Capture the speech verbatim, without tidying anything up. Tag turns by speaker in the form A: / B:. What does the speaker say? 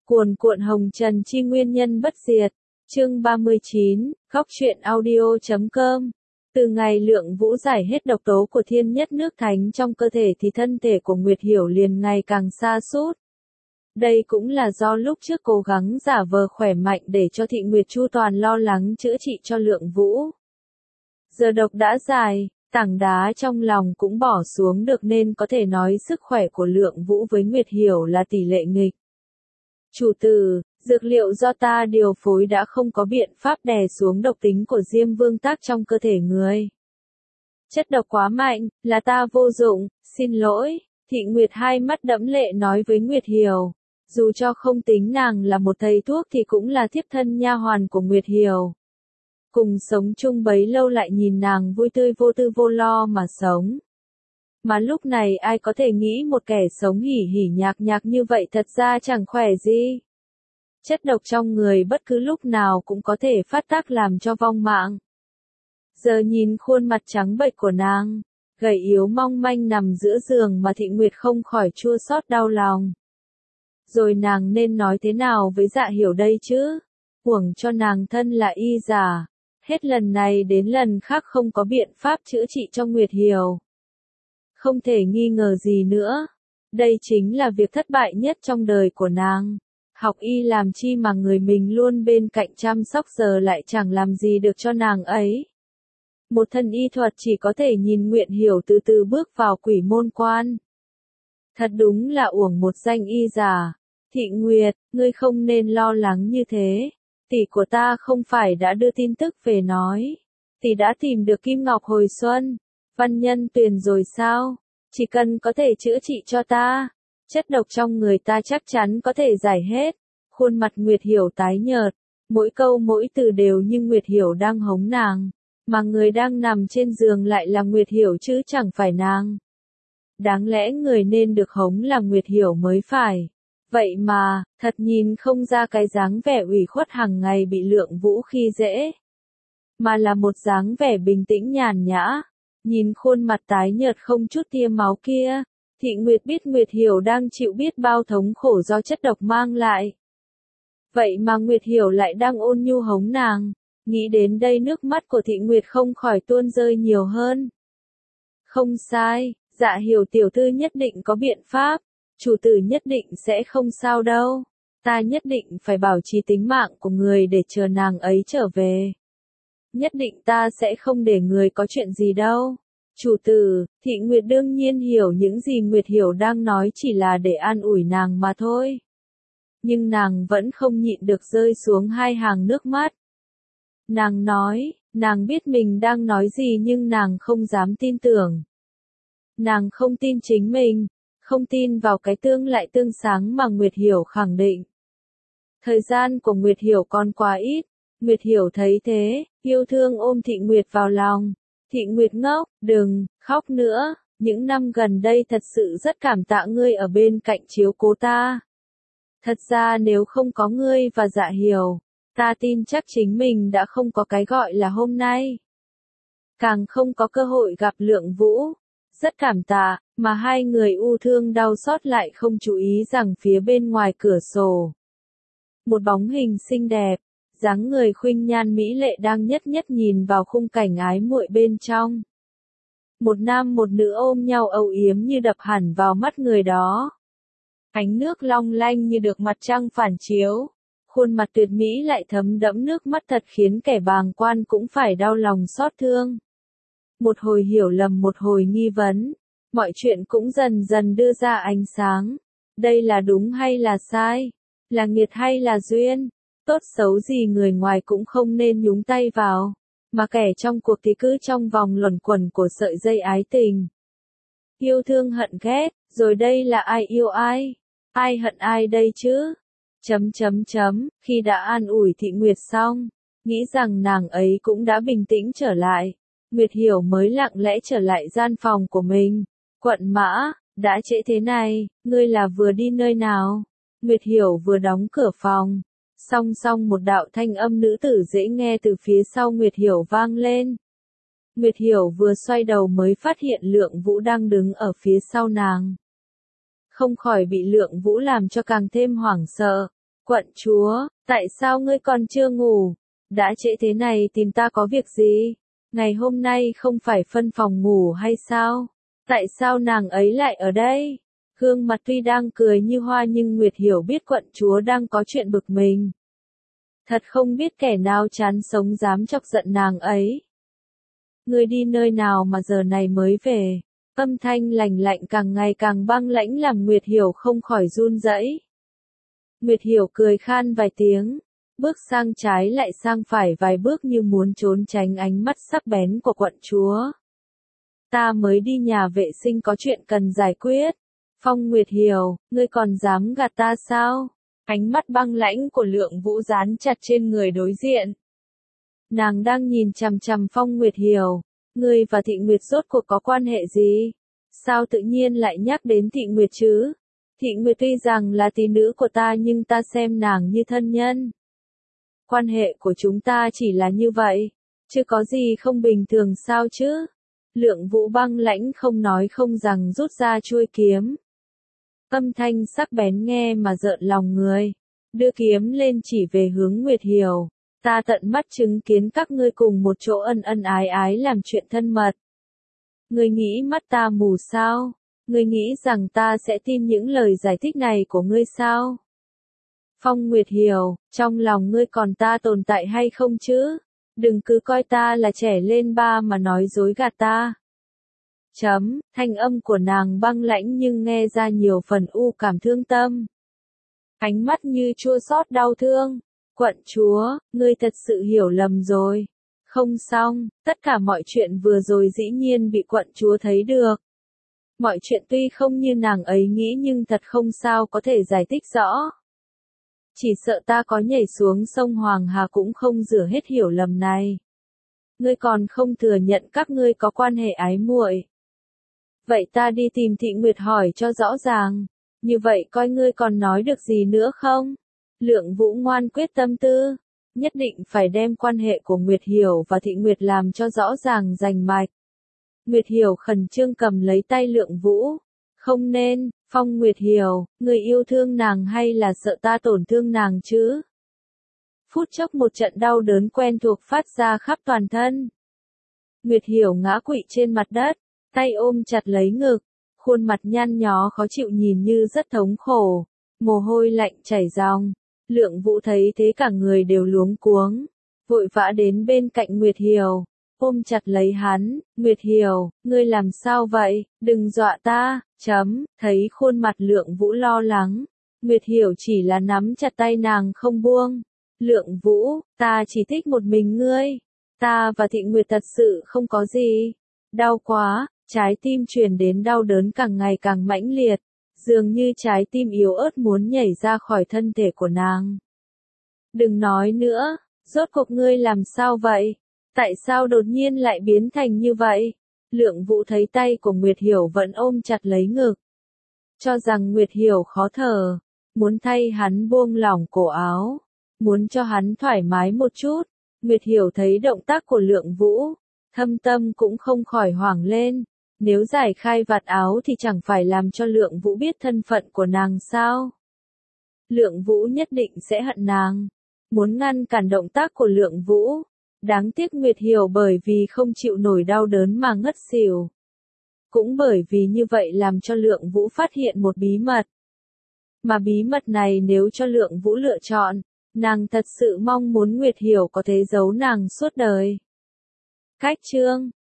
A: Cuồn cuộn hồng trần chi nguyên nhân bất diệt. Chương ba mươi chín, góc truyện audio chấm com. Từ ngày Lượng Vũ giải hết độc tố của thiên nhất nước thánh trong cơ thể thì thân thể của Nguyệt Hiểu liền ngày càng sa sút. Đây cũng là do lúc trước cố gắng giả vờ khỏe mạnh để cho Thị Nguyệt chu toàn lo lắng chữa trị cho Lượng Vũ. Giờ độc đã giải, tảng đá trong lòng cũng bỏ xuống được nên có thể nói sức khỏe của Lượng Vũ với Nguyệt Hiểu là tỷ lệ nghịch. Chủ tử, dược liệu do ta điều phối đã không có biện pháp đè xuống độc tính của Diêm Vương tác trong cơ thể người. Chất độc quá mạnh, là ta vô dụng, xin lỗi. Thị Nguyệt hai mắt đẫm lệ nói với Nguyệt Hiểu. Dù cho không tính nàng là một thầy thuốc thì cũng là thiếp thân nha hoàn của Nguyệt Hiểu. Cùng sống chung bấy lâu lại nhìn nàng vui tươi vô tư vô lo mà sống. Mà lúc này ai có thể nghĩ một kẻ sống hỉ hỉ nhạc nhạc như vậy thật ra chẳng khỏe gì. Chất độc trong người bất cứ lúc nào cũng có thể phát tác làm cho vong mạng. Giờ nhìn khuôn mặt trắng bệch của nàng, gầy yếu mong manh nằm giữa giường mà Thị Nguyệt không khỏi chua xót đau lòng. Rồi nàng nên nói thế nào với Dạ Hiểu đây chứ? Uổng cho nàng thân là y giả. Hết lần này đến lần khác không có biện pháp chữa trị cho Nguyệt Hiểu. Không thể nghi ngờ gì nữa. Đây chính là việc thất bại nhất trong đời của nàng. Học y làm chi mà người mình luôn bên cạnh chăm sóc giờ lại chẳng làm gì được cho nàng ấy. Một thân y thuật chỉ có thể nhìn Nguyệt Hiểu từ từ bước vào quỷ môn quan. Thật đúng là uổng một danh y giả. Thị Nguyệt, ngươi không nên lo lắng như thế. Tỷ của ta không phải đã đưa tin tức về nói. Tỷ đã tìm được Kim Ngọc hồi xuân. Văn nhân tuyền rồi sao? Chỉ cần có thể chữa trị cho ta. Chất độc trong người ta chắc chắn có thể giải hết. Khuôn mặt Nguyệt Hiểu tái nhợt. Mỗi câu mỗi từ đều như Nguyệt Hiểu đang hống nàng. Mà người đang nằm trên giường lại là Nguyệt Hiểu chứ chẳng phải nàng. Đáng lẽ người nên được hống là Nguyệt Hiểu mới phải. Vậy mà, thật nhìn không ra cái dáng vẻ ủy khuất hàng ngày bị Lượng Vũ khi dễ. Mà là một dáng vẻ bình tĩnh nhàn nhã. Nhìn khuôn mặt tái nhợt không chút tia máu kia, Thị Nguyệt biết Nguyệt Hiểu đang chịu biết bao thống khổ do chất độc mang lại. Vậy mà Nguyệt Hiểu lại đang ôn nhu hống nàng. Nghĩ đến đây nước mắt của Thị Nguyệt không khỏi tuôn rơi nhiều hơn. Không sai, Dạ Hiểu tiểu thư nhất định có biện pháp. Chủ tử nhất định sẽ không sao đâu. Ta nhất định phải bảo trì tính mạng của người để chờ nàng ấy trở về. Nhất định ta sẽ không để người có chuyện gì đâu. Chủ tử, Thị Nguyệt đương nhiên hiểu những gì Nguyệt Hiểu đang nói chỉ là để an ủi nàng mà thôi. Nhưng nàng vẫn không nhịn được rơi xuống hai hàng nước mắt. Nàng nói, nàng biết mình đang nói gì nhưng nàng không dám tin tưởng. Nàng không tin chính mình, không tin vào cái tương lại tương sáng mà Nguyệt Hiểu khẳng định. Thời gian của Nguyệt Hiểu còn quá ít. Nguyệt Hiểu thấy thế, yêu thương ôm Thị Nguyệt vào lòng. Thị Nguyệt ngốc, đừng khóc nữa, những năm gần đây thật sự rất cảm tạ ngươi ở bên cạnh chiếu cố ta. Thật ra nếu không có ngươi và Dạ Hiểu, ta tin chắc chính mình đã không có cái gọi là hôm nay. Càng không có cơ hội gặp Lượng Vũ. Rất cảm tạ, mà hai người u thương đau xót lại không chú ý rằng phía bên ngoài cửa sổ. Một bóng hình xinh đẹp, dáng người khuynh nhan mỹ lệ đang nhất nhất nhìn vào khung cảnh ái muội bên trong. Một nam một nữ ôm nhau âu yếm như đập hẳn vào mắt người đó. Ánh nước long lanh như được mặt trăng phản chiếu. Khuôn mặt tuyệt mỹ lại thấm đẫm nước mắt thật khiến kẻ bàng quan cũng phải đau lòng xót thương. Một hồi hiểu lầm một hồi nghi vấn. Mọi chuyện cũng dần dần đưa ra ánh sáng. Đây là đúng hay là sai? Là nghiệt hay là duyên? Tốt xấu gì người ngoài cũng không nên nhúng tay vào. Mà kẻ trong cuộc thì cứ trong vòng luẩn quẩn của sợi dây ái tình. Yêu thương hận ghét, rồi đây là ai yêu ai? Ai hận ai đây chứ? Chấm chấm chấm, khi đã an ủi Thị Nguyệt xong, nghĩ rằng nàng ấy cũng đã bình tĩnh trở lại. Nguyệt Hiểu mới lặng lẽ trở lại gian phòng của mình. Quận Mã, đã trễ thế này, ngươi là vừa đi nơi nào? Nguyệt Hiểu vừa đóng cửa phòng. Song song một đạo thanh âm nữ tử dễ nghe từ phía sau Nguyệt Hiểu vang lên. Nguyệt Hiểu vừa xoay đầu mới phát hiện Lượng Vũ đang đứng ở phía sau nàng. Không khỏi bị Lượng Vũ làm cho càng thêm hoảng sợ. Quận chúa, tại sao ngươi còn chưa ngủ? Đã trễ thế này tìm ta có việc gì? Ngày hôm nay không phải phân phòng ngủ hay sao? Tại sao nàng ấy lại ở đây? Gương mặt tuy đang cười như hoa nhưng Nguyệt Hiểu biết quận chúa đang có chuyện bực mình. Thật không biết kẻ nào chán sống dám chọc giận nàng ấy. Ngươi đi nơi nào mà giờ này mới về? Âm thanh lạnh lạnh càng ngày càng băng lãnh làm Nguyệt Hiểu không khỏi run rẩy. Nguyệt Hiểu cười khan vài tiếng, bước sang trái lại sang phải vài bước như muốn trốn tránh ánh mắt sắc bén của quận chúa. Ta mới đi nhà vệ sinh có chuyện cần giải quyết. Phong Nguyệt Hiểu, ngươi còn dám gạt ta sao? Ánh mắt băng lãnh của Lượng Vũ dán chặt trên người đối diện. Nàng đang nhìn chằm chằm Phong Nguyệt Hiểu. Ngươi và Thị Nguyệt rốt cuộc có quan hệ gì? Sao tự nhiên lại nhắc đến Thị Nguyệt chứ? Thị Nguyệt tuy rằng là tỷ nữ của ta nhưng ta xem nàng như thân nhân. Quan hệ của chúng ta chỉ là như vậy, chứ có gì không bình thường sao chứ? Lượng Vũ băng lãnh không nói không rằng rút ra chuôi kiếm. Âm thanh sắc bén nghe mà rợn lòng người. Đưa kiếm lên chỉ về hướng Nguyệt Hiểu. Ta tận mắt chứng kiến các ngươi cùng một chỗ ân ân ái ái làm chuyện thân mật. Ngươi nghĩ mắt ta mù sao? Ngươi nghĩ rằng ta sẽ tin những lời giải thích này của ngươi sao? Phong Nguyệt Hiểu, trong lòng ngươi còn ta tồn tại hay không chứ? Đừng cứ coi ta là trẻ lên ba mà nói dối gạt ta. Chấm, thanh âm của nàng băng lãnh nhưng nghe ra nhiều phần u cảm thương tâm. Ánh mắt như chua xót đau thương. Quận chúa, ngươi thật sự hiểu lầm rồi. Không xong, tất cả mọi chuyện vừa rồi dĩ nhiên bị quận chúa thấy được. Mọi chuyện tuy không như nàng ấy nghĩ nhưng thật không sao có thể giải thích rõ. Chỉ sợ ta có nhảy xuống sông Hoàng Hà cũng không rửa hết hiểu lầm này. Ngươi còn không thừa nhận các ngươi có quan hệ ái muội. Vậy ta đi tìm Thị Nguyệt hỏi cho rõ ràng. Như vậy coi ngươi còn nói được gì nữa không? Lượng Vũ ngoan quyết tâm tư. Nhất định phải đem quan hệ của Nguyệt Hiểu và Thị Nguyệt làm cho rõ ràng rành mạch. Nguyệt Hiểu khẩn trương cầm lấy tay Lượng Vũ. Không nên, Phong Nguyệt Hiểu, người yêu thương nàng hay là sợ ta tổn thương nàng chứ? Phút chốc một trận đau đớn quen thuộc phát ra khắp toàn thân. Nguyệt Hiểu ngã quỵ trên mặt đất, tay ôm chặt lấy ngực, khuôn mặt nhăn nhó khó chịu nhìn như rất thống khổ, mồ hôi lạnh chảy ròng. Lượng Vũ thấy thế cả người đều luống cuống, vội vã đến bên cạnh Nguyệt Hiểu, ôm chặt lấy hắn. Nguyệt Hiểu, ngươi làm sao vậy, đừng dọa ta, chấm, thấy khuôn mặt Lượng Vũ lo lắng. Nguyệt Hiểu chỉ là nắm chặt tay nàng không buông. Lượng Vũ, ta chỉ thích một mình ngươi, ta và Thị Nguyệt thật sự không có gì. Đau quá, trái tim truyền đến đau đớn càng ngày càng mãnh liệt, dường như trái tim yếu ớt muốn nhảy ra khỏi thân thể của nàng. Đừng nói nữa, rốt cuộc ngươi làm sao vậy? Tại sao đột nhiên lại biến thành như vậy? Lượng Vũ thấy tay của Nguyệt Hiểu vẫn ôm chặt lấy ngực. Cho rằng Nguyệt Hiểu khó thở, muốn thay hắn buông lỏng cổ áo, muốn cho hắn thoải mái một chút. Nguyệt Hiểu thấy động tác của Lượng Vũ, thâm tâm cũng không khỏi hoảng lên. Nếu giải khai vạt áo thì chẳng phải làm cho Lượng Vũ biết thân phận của nàng sao? Lượng Vũ nhất định sẽ hận nàng. Muốn ngăn cản động tác của Lượng Vũ. Đáng tiếc Nguyệt Hiểu bởi vì không chịu nổi đau đớn mà ngất xỉu. Cũng bởi vì như vậy làm cho Lượng Vũ phát hiện một bí mật. Mà bí mật này nếu cho Lượng Vũ lựa chọn, nàng thật sự mong muốn Nguyệt Hiểu có thể giấu nàng suốt đời. Cách chương